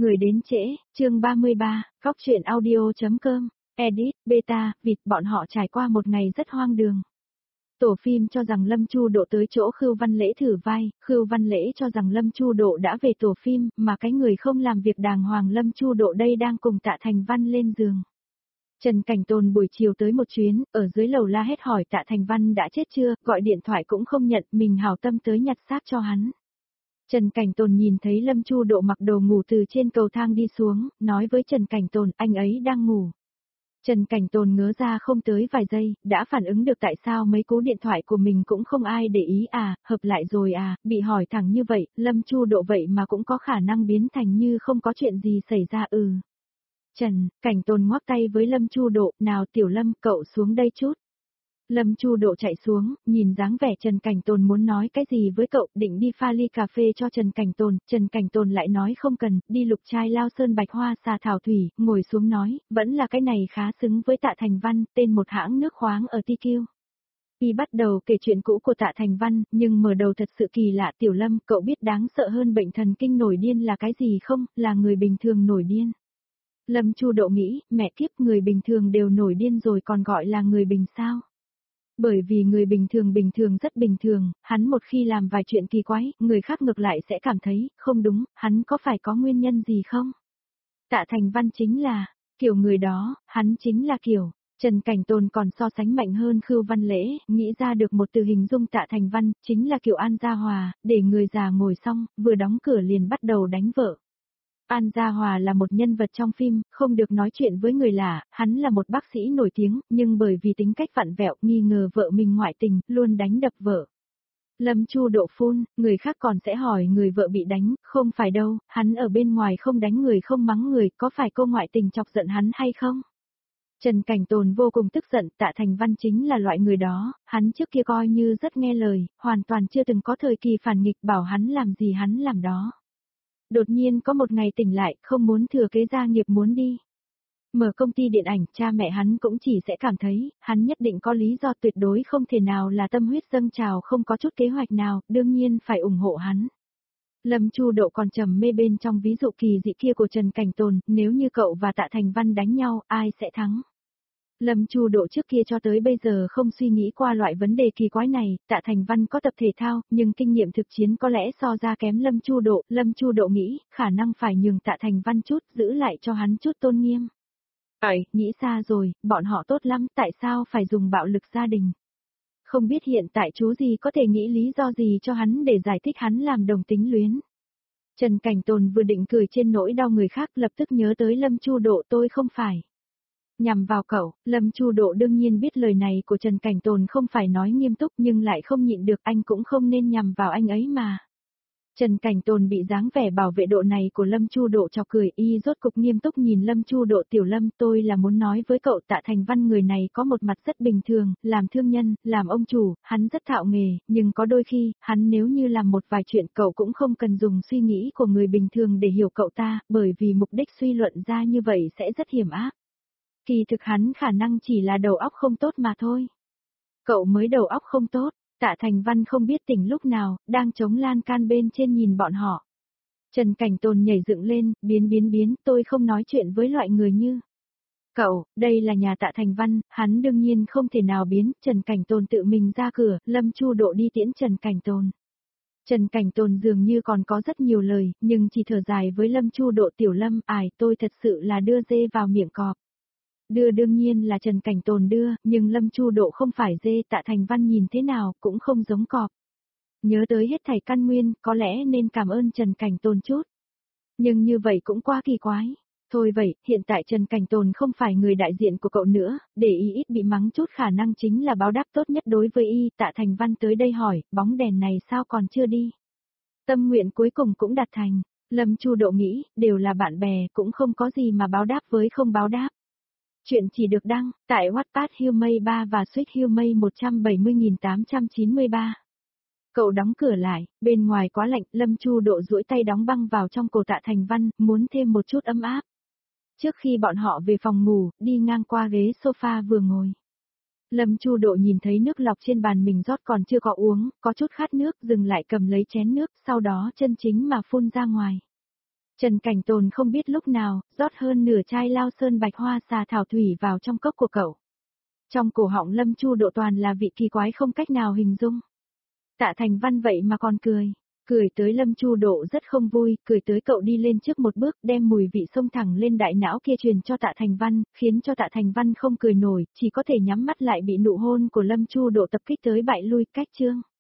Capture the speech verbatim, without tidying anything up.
Người đến trễ, chương ba mươi ba, góc truyện audio.com, edit, beta, vịt bọn họ trải qua một ngày rất hoang đường. Tổ phim cho rằng Lâm Chu Độ tới chỗ Khưu Văn Lễ thử vai, Khưu Văn Lễ cho rằng Lâm Chu Độ đã về tổ phim, mà cái người không làm việc đàng hoàng Lâm Chu Độ đây đang cùng Tạ Thành Văn lên giường. Trần Cảnh Tồn buổi chiều tới một chuyến, ở dưới lầu la hét hỏi Tạ Thành Văn đã chết chưa, gọi điện thoại cũng không nhận, mình hảo tâm tới nhặt xác cho hắn. Trần Cảnh Tồn nhìn thấy Lâm Chu Độ mặc đồ ngủ từ trên cầu thang đi xuống, nói với Trần Cảnh Tồn anh ấy đang ngủ. Trần Cảnh Tồn ngớ ra không tới vài giây, đã phản ứng được tại sao mấy cú điện thoại của mình cũng không ai để ý à, hợp lại rồi à, bị hỏi thẳng như vậy, Lâm Chu Độ vậy mà cũng có khả năng biến thành như không có chuyện gì xảy ra ừ. Trần, Cảnh Tồn ngoắc tay với Lâm Chu Độ, nào Tiểu Lâm, cậu xuống đây chút. Lâm Chu Độ chạy xuống, nhìn dáng vẻ Trần Cảnh Tồn muốn nói cái gì với cậu, định đi pha ly cà phê cho Trần Cảnh Tồn, Trần Cảnh Tồn lại nói không cần, đi lục trai lao sơn bạch hoa xà thảo thủy, ngồi xuống nói, vẫn là cái này khá xứng với Tạ Thành Văn, tên một hãng nước khoáng ở Ti Kiêu. Y bắt đầu kể chuyện cũ của Tạ Thành Văn, nhưng mở đầu thật sự kỳ lạ. Tiểu Lâm, cậu biết đáng sợ hơn bệnh thần kinh nổi điên là cái gì không, là người bình thường nổi điên. Lâm Chu Độ nghĩ, mẹ kiếp, người bình thường đều nổi điên rồi còn gọi là người bình sao? Bởi vì người bình thường bình thường rất bình thường, hắn một khi làm vài chuyện kỳ quái, người khác ngược lại sẽ cảm thấy, không đúng, hắn có phải có nguyên nhân gì không? Tạ Thành Văn chính là, kiểu người đó, hắn chính là kiểu, Trần Cảnh Tồn còn so sánh mạnh hơn Khưu Văn Lễ, nghĩ ra được một từ hình dung Tạ Thành Văn, chính là kiểu An Gia Hòa, để người già ngồi xong, vừa đóng cửa liền bắt đầu đánh vợ. An Gia Hòa là một nhân vật trong phim, không được nói chuyện với người lạ, hắn là một bác sĩ nổi tiếng, nhưng bởi vì tính cách vặn vẹo, nghi ngờ vợ mình ngoại tình, luôn đánh đập vợ. Lâm Chu Độ phun, người khác còn sẽ hỏi người vợ bị đánh, không phải đâu, hắn ở bên ngoài không đánh người không mắng người, có phải cô ngoại tình chọc giận hắn hay không? Trần Cảnh Tồn vô cùng tức giận, Tạ Thành Văn chính là loại người đó, hắn trước kia coi như rất nghe lời, hoàn toàn chưa từng có thời kỳ phản nghịch bảo hắn làm gì hắn làm đó. Đột nhiên có một ngày tỉnh lại, không muốn thừa kế gia nghiệp muốn đi. Mở công ty điện ảnh, cha mẹ hắn cũng chỉ sẽ cảm thấy, hắn nhất định có lý do tuyệt đối không thể nào là tâm huyết dâng trào không có chút kế hoạch nào, đương nhiên phải ủng hộ hắn. Lâm Chu Độ còn trầm mê bên trong ví dụ kỳ dị kia của Trần Cảnh Tồn, nếu như cậu và Tạ Thành Văn đánh nhau, ai sẽ thắng? Lâm Chu Độ trước kia cho tới bây giờ không suy nghĩ qua loại vấn đề kỳ quái này, Tạ Thành Văn có tập thể thao, nhưng kinh nghiệm thực chiến có lẽ so ra kém Lâm Chu Độ, Lâm Chu Độ nghĩ, khả năng phải nhường Tạ Thành Văn chút, giữ lại cho hắn chút tôn nghiêm. Ấy, nghĩ xa rồi, bọn họ tốt lắm, tại sao phải dùng bạo lực gia đình? Không biết hiện tại chú gì có thể nghĩ lý do gì cho hắn để giải thích hắn làm đồng tính luyến. Trần Cảnh Tồn vừa định cười trên nỗi đau người khác lập tức nhớ tới Lâm Chu Độ tôi không phải. Nhằm vào cậu, Lâm Chu Độ đương nhiên biết lời này của Trần Cảnh Tồn không phải nói nghiêm túc nhưng lại không nhịn được anh cũng không nên nhằm vào anh ấy mà. Trần Cảnh Tồn bị dáng vẻ bảo vệ độ này của Lâm Chu Độ chọc cười y rốt cục nghiêm túc nhìn Lâm Chu Độ Tiểu Lâm tôi là muốn nói với cậu Tạ Thành Văn người này có một mặt rất bình thường, làm thương nhân, làm ông chủ, hắn rất thạo nghề, nhưng có đôi khi, hắn nếu như làm một vài chuyện cậu cũng không cần dùng suy nghĩ của người bình thường để hiểu cậu ta, bởi vì mục đích suy luận ra như vậy sẽ rất hiểm ác. Kỳ thực hắn khả năng chỉ là đầu óc không tốt mà thôi. Cậu mới đầu óc không tốt, Tạ Thành Văn không biết tỉnh lúc nào, đang chống lan can bên trên nhìn bọn họ. Trần Cảnh Tồn nhảy dựng lên, biến biến biến, tôi không nói chuyện với loại người như. Cậu, đây là nhà Tạ Thành Văn, hắn đương nhiên không thể nào biến, Trần Cảnh Tồn tự mình ra cửa, Lâm Chu Độ đi tiễn Trần Cảnh Tồn. Trần Cảnh Tồn dường như còn có rất nhiều lời, nhưng chỉ thở dài với Lâm Chu Độ Tiểu Lâm, ải tôi thật sự là đưa dê vào miệng cọp. Đưa đương nhiên là Trần Cảnh Tồn đưa, nhưng Lâm Chu Độ không phải dê Tạ Thành Văn nhìn thế nào cũng không giống cọp. Nhớ tới hết thảy căn nguyên, có lẽ nên cảm ơn Trần Cảnh Tồn chút. Nhưng như vậy cũng quá kỳ quái. Thôi vậy, hiện tại Trần Cảnh Tồn không phải người đại diện của cậu nữa, để y ít bị mắng chút khả năng chính là báo đáp tốt nhất đối với y. Tạ Thành Văn tới đây hỏi, bóng đèn này sao còn chưa đi? Tâm nguyện cuối cùng cũng đạt thành. Lâm Chu Độ nghĩ, đều là bạn bè, cũng không có gì mà báo đáp với không báo đáp. Chuyện chỉ được đăng tại Wattpad Humay ba và Suite Humay một trăm bảy mươi nghìn tám trăm chín mươi ba. Cậu đóng cửa lại, bên ngoài quá lạnh, Lâm Chu Độ duỗi tay đóng băng vào trong cổ Tạ Thành Văn, muốn thêm một chút ấm áp. Trước khi bọn họ về phòng ngủ, đi ngang qua ghế sofa vừa ngồi. Lâm Chu Độ nhìn thấy nước lọc trên bàn mình rót còn chưa có uống, có chút khát nước, dừng lại cầm lấy chén nước, sau đó chân chính mà phun ra ngoài. Trần Cảnh Tồn không biết lúc nào, rót hơn nửa chai lao sơn bạch hoa xà thảo thủy vào trong cốc của cậu. Trong cổ họng Lâm Chu Độ toàn là vị kỳ quái không cách nào hình dung. Tạ Thành Văn vậy mà còn cười. Cười tới Lâm Chu Độ rất không vui, cười tới cậu đi lên trước một bước đem mùi vị xông thẳng lên đại não kia truyền cho Tạ Thành Văn, khiến cho Tạ Thành Văn không cười nổi, chỉ có thể nhắm mắt lại bị nụ hôn của Lâm Chu Độ tập kích tới bại lui cách chương.